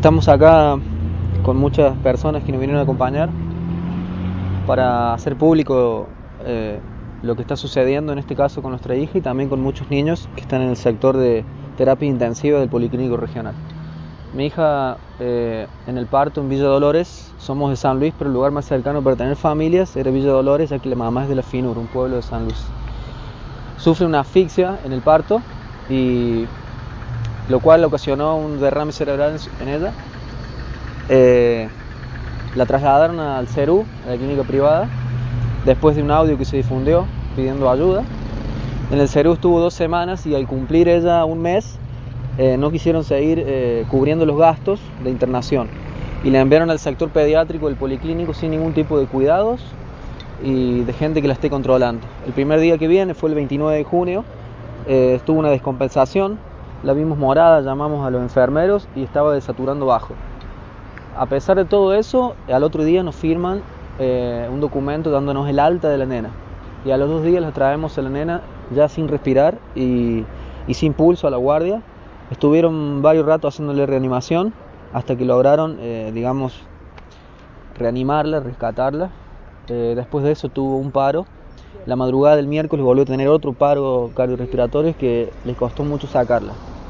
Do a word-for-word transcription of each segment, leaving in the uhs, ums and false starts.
Estamos acá con muchas personas que nos vinieron a acompañar para hacer público eh, lo que está sucediendo en este caso con nuestra hija y también con muchos niños que están en el sector de terapia intensiva del Policlínico Regional. Mi hija eh, en el parto en Villa Dolores, somos de San Luis, pero el lugar más cercano para tener familias era Villa Dolores, ya que la mamá es de La Finur, un pueblo de San Luis. Sufre una asfixia en el parto, y lo cual ocasionó un derrame cerebral en ella. Eh, la trasladaron al CERU, a la clínica privada, después de un audio que se difundió pidiendo ayuda. En el CERU estuvo dos semanas y al cumplir ella un mes, eh, no quisieron seguir eh, cubriendo los gastos de internación y la enviaron al sector pediátrico del Policlínico sin ningún tipo de cuidados y de gente que la esté controlando. El primer día que viene fue el veintinueve de junio, eh, estuvo una descompensación, la vimos morada, llamamos a los enfermeros y estaba desaturando bajo. A pesar de todo eso, al otro día nos firman eh, un documento dándonos el alta de la nena. Y a los dos días la traemos a la nena ya sin respirar y, y sin pulso a la guardia. Estuvieron varios ratos haciéndole reanimación hasta que lograron, eh, digamos, reanimarla, rescatarla. Eh, después de eso tuvo un paro. La madrugada del miércoles volvió a tener otro paro cardiorrespiratorio que les costó mucho sacarla.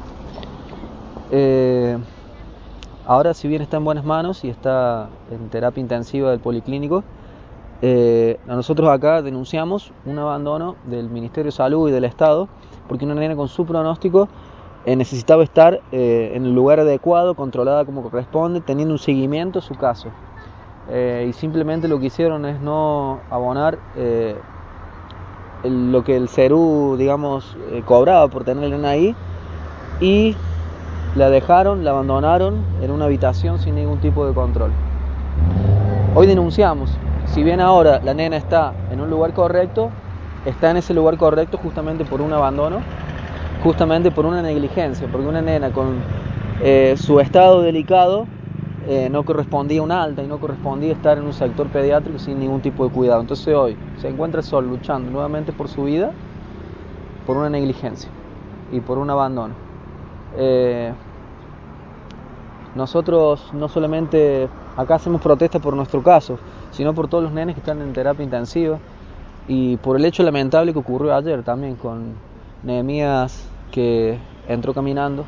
Eh, ahora, si bien está en buenas manos y está en terapia intensiva del Policlínico, eh, nosotros acá denunciamos un abandono del Ministerio de Salud y del Estado porque una nena con su pronóstico eh, necesitaba estar eh, en el lugar adecuado, controlada como corresponde, teniendo un seguimiento a su caso. Eh, y simplemente lo que hicieron es no abonar eh, el, lo que el CERU, digamos, eh, cobraba por tener a la nena ahí, y la dejaron, la abandonaron en una habitación sin ningún tipo de control. Hoy denunciamos, si bien ahora la nena está en un lugar correcto, está en ese lugar correcto justamente por un abandono, justamente por una negligencia, porque una nena con eh, su estado delicado eh, no correspondía a un alta y no correspondía estar en un sector pediátrico sin ningún tipo de cuidado. Entonces hoy se encuentra sola luchando nuevamente por su vida, por una negligencia y por un abandono. Eh, nosotros no solamente acá hacemos protesta por nuestro caso, sino por todos los nenes que están en terapia intensiva y por el hecho lamentable que ocurrió ayer también con Nehemías, que entró caminando,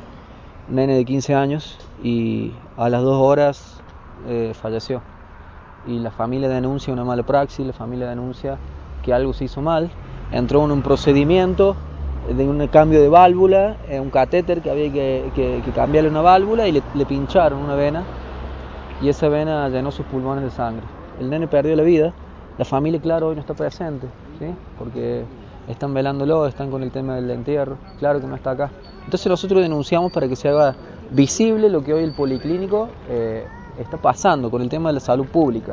un nene de quince años, y a las dos horas eh, falleció. Y la familia denuncia una mala praxis, la familia denuncia que algo se hizo mal, entró en un procedimiento de un cambio de válvula, un catéter que había que, que, que cambiarle una válvula y le, le pincharon una vena y esa vena llenó sus pulmones de sangre. El nene perdió la vida, la familia, claro, hoy no está presente, ¿sí? Porque están velándolo, están con el tema del entierro, claro que no está acá. Entonces nosotros denunciamos para que se haga visible lo que hoy el Policlínico eh, está pasando con el tema de la salud pública.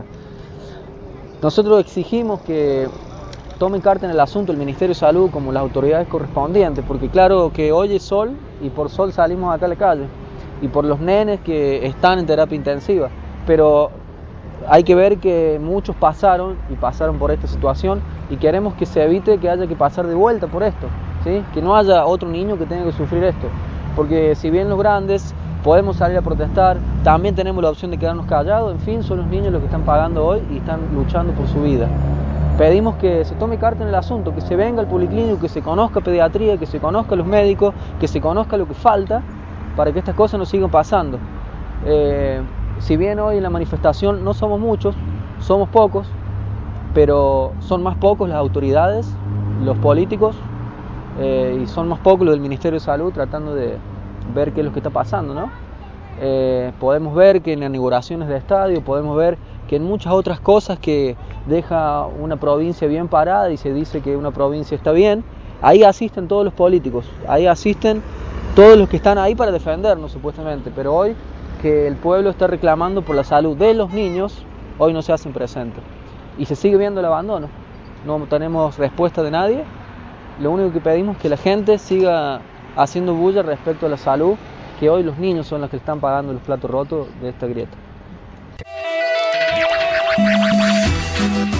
Nosotros exigimos que tomen carta en el asunto el Ministerio de Salud como las autoridades correspondientes, porque claro que hoy es sol y por sol salimos acá a la calle, y por los nenes que están en terapia intensiva, pero hay que ver que muchos pasaron y pasaron por esta situación y queremos que se evite que haya que pasar de vuelta por esto, ¿sí? Que no haya otro niño que tenga que sufrir esto, porque si bien los grandes podemos salir a protestar, también tenemos la opción de quedarnos callados. En fin, son los niños los que están pagando hoy y están luchando por su vida. Pedimos que se tome carta en el asunto, que se venga al Policlínico, que se conozca pediatría, que se conozca los médicos, que se conozca lo que falta para que estas cosas no sigan pasando. Eh, si bien hoy en la manifestación no somos muchos, somos pocos, pero son más pocos las autoridades, los políticos, eh, y son más pocos los del Ministerio de Salud tratando de ver qué es lo que está pasando, ¿no? Eh, podemos ver que en las inauguraciones de estadio, podemos ver que en muchas otras cosas que deja una provincia bien parada y se dice que una provincia está bien, ahí asisten todos los políticos, ahí asisten todos los que están ahí para defendernos supuestamente, pero hoy que el pueblo está reclamando por la salud de los niños, hoy no se hacen presentes y se sigue viendo el abandono. No tenemos respuesta de nadie, lo único que pedimos es que la gente siga haciendo bulla respecto a la salud, que hoy los niños son los que están pagando los platos rotos de esta grieta. Thank you.